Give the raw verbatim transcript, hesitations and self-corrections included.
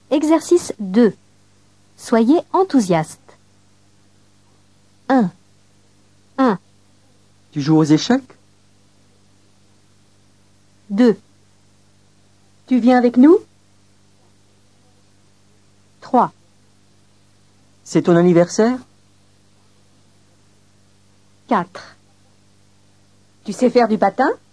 Exercice deux. Soyez enthousiaste. un. un. Tu joues aux échecs? deux. Tu viens avec nous? trois. C'est ton anniversaire? quatre. Tu sais faire du patin?